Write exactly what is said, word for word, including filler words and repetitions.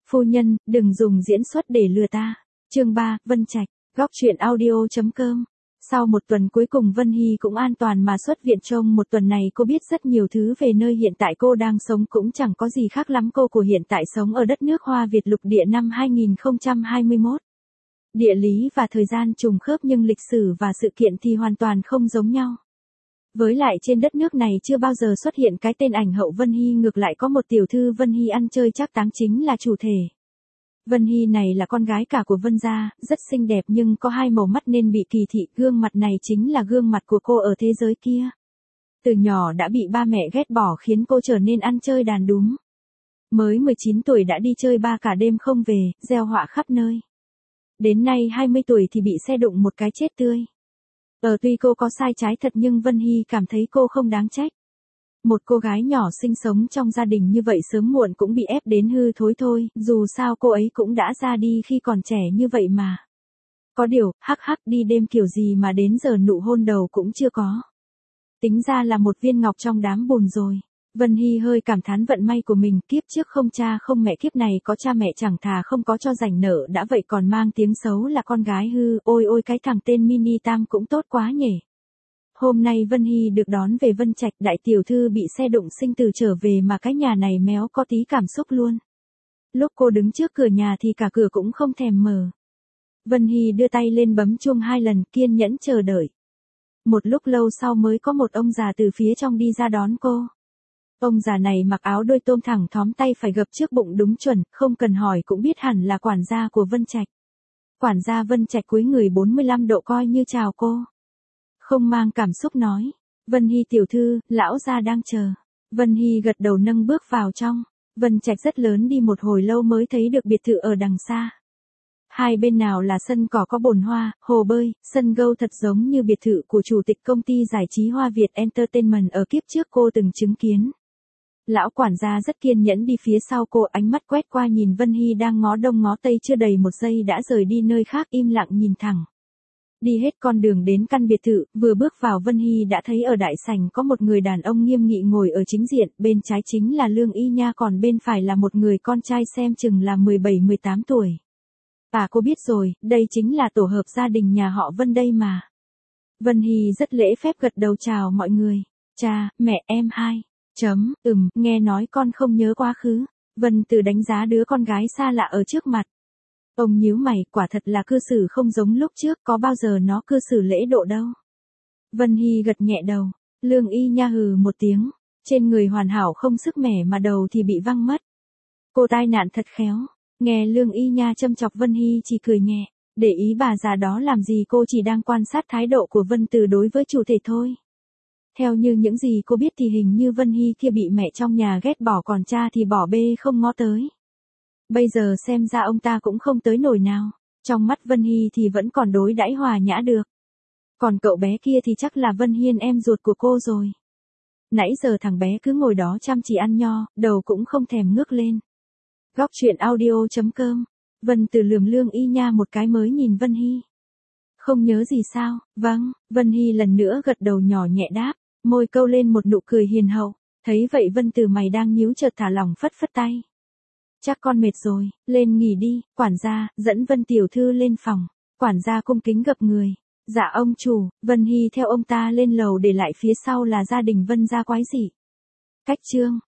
Phu nhân, đừng dùng diễn xuất để lừa ta. Chương ba, Vân Trạch, góc truyện audio.com. Sau một tuần cuối cùng Vân Hy cũng an toàn mà xuất viện. Trong một tuần này cô biết rất nhiều thứ về nơi hiện tại cô đang sống, cũng chẳng có gì khác lắm. Cô của hiện tại sống ở đất nước Hoa Việt lục địa năm hai nghìn không trăm hai mươi mốt. Địa lý và thời gian trùng khớp nhưng lịch sử và sự kiện thì hoàn toàn không giống nhau. Với lại trên đất nước này chưa bao giờ xuất hiện cái tên ảnh hậu Vân Hy, ngược lại có một tiểu thư Vân Hy ăn chơi trác táng chính là chủ thể. Vân Hy này là con gái cả của Vân gia, rất xinh đẹp nhưng có hai màu mắt nên bị kỳ thị, gương mặt này chính là gương mặt của cô ở thế giới kia. Từ nhỏ đã bị ba mẹ ghét bỏ khiến cô trở nên ăn chơi đàn đúm. Mới mười chín tuổi đã đi chơi ba cả đêm không về, gieo họa khắp nơi. Đến nay hai mươi tuổi thì bị xe đụng một cái chết tươi. Ờ tuy cô có sai trái thật nhưng Vân Hy cảm thấy cô không đáng trách. Một cô gái nhỏ sinh sống trong gia đình như vậy sớm muộn cũng bị ép đến hư thối thôi, dù sao cô ấy cũng đã ra đi khi còn trẻ như vậy mà. Có điều, hắc hắc đi đêm kiểu gì mà đến giờ nụ hôn đầu cũng chưa có. Tính ra là một viên ngọc trong đám bùn rồi. Vân Hy hơi cảm thán vận may của mình, kiếp trước không cha không mẹ, kiếp này có cha mẹ chẳng thà không có cho rảnh nợ đã vậy còn mang tiếng xấu là con gái hư, ôi ôi cái thằng tên Mini Tam cũng tốt quá nhỉ. Hôm nay Vân Hy được đón về Vân Trạch, đại tiểu thư bị xe đụng sinh tử trở về mà cái nhà này méo có tí cảm xúc luôn. Lúc cô đứng trước cửa nhà thì cả cửa cũng không thèm mở. Vân Hy đưa tay lên bấm chuông hai lần, kiên nhẫn chờ đợi. Một lúc lâu sau mới có một ông già từ phía trong đi ra đón cô. Ông già này mặc áo đôi tôm thẳng thóm, tay phải gập trước bụng đúng chuẩn, không cần hỏi cũng biết hẳn là quản gia của Vân Trạch. Quản gia Vân Trạch cúi người bốn mươi lăm độ coi như chào cô. Không mang cảm xúc nói, Vân Hy tiểu thư, lão gia đang chờ. Vân Hy gật đầu nâng bước vào trong. Vân Trạch rất lớn, đi một hồi lâu mới thấy được biệt thự ở đằng xa. Hai bên nào là sân cỏ có bồn hoa, hồ bơi, sân gâu thật giống như biệt thự của chủ tịch công ty giải trí Hoa Việt Entertainment ở kiếp trước cô từng chứng kiến. Lão quản gia rất kiên nhẫn đi phía sau cô, ánh mắt quét qua nhìn Vân Hy đang ngó đông ngó tây, chưa đầy một giây đã rời đi nơi khác, im lặng nhìn thẳng. Đi hết con đường đến căn biệt thự, vừa bước vào Vân Hy đã thấy ở đại sảnh có một người đàn ông nghiêm nghị ngồi ở chính diện, bên trái chính là Lương Y Nha, còn bên phải là một người con trai xem chừng là mười bảy mười tám tuổi. À cô biết rồi, đây chính là tổ hợp gia đình nhà họ Vân đây mà. Vân Hy rất lễ phép gật đầu chào mọi người. Cha, mẹ, em hai. Chấm, ừm, nghe nói con không nhớ quá khứ. Vân Từ đánh giá đứa con gái xa lạ ở trước mặt. Ông nhíu mày, quả thật là cư xử không giống lúc trước, có bao giờ nó cư xử lễ độ đâu. Vân Hy gật nhẹ đầu. Lương Y Nha hừ một tiếng. Trên người hoàn hảo không sức mẻ mà đầu thì bị văng mất. Cô tai nạn thật khéo. Nghe Lương Y Nha châm chọc Vân Hy chỉ cười nhẹ. Để ý bà già đó làm gì, cô chỉ đang quan sát thái độ của Vân Từ đối với chủ thể thôi. Theo như những gì cô biết thì hình như Vân Hy kia bị mẹ trong nhà ghét bỏ, còn cha thì bỏ bê không ngó tới. Bây giờ xem ra ông ta cũng không tới nổi nào. Trong mắt Vân Hy thì vẫn còn đối đãi hòa nhã được. Còn cậu bé kia thì chắc là Vân Hiên em ruột của cô rồi. Nãy giờ thằng bé cứ ngồi đó chăm chỉ ăn nho, đầu cũng không thèm ngước lên. Góc truyện audio.com. Vân Từ lườm Lương Y Nha một cái mới nhìn Vân Hy. Không nhớ gì sao? Vâng, Vân Hy lần nữa gật đầu nhỏ nhẹ đáp, môi câu lên một nụ cười hiền hậu. Thấy vậy Vân Từ mày đang nhíu chợt thả lỏng, phất phất tay. Chắc con mệt rồi, lên nghỉ đi. Quản gia dẫn Vân tiểu thư lên phòng. Quản gia cung kính gập người. Dạ ông chủ. Vân Hy theo ông ta lên lầu, để lại phía sau là gia đình Vân gia quái dị. Cách chương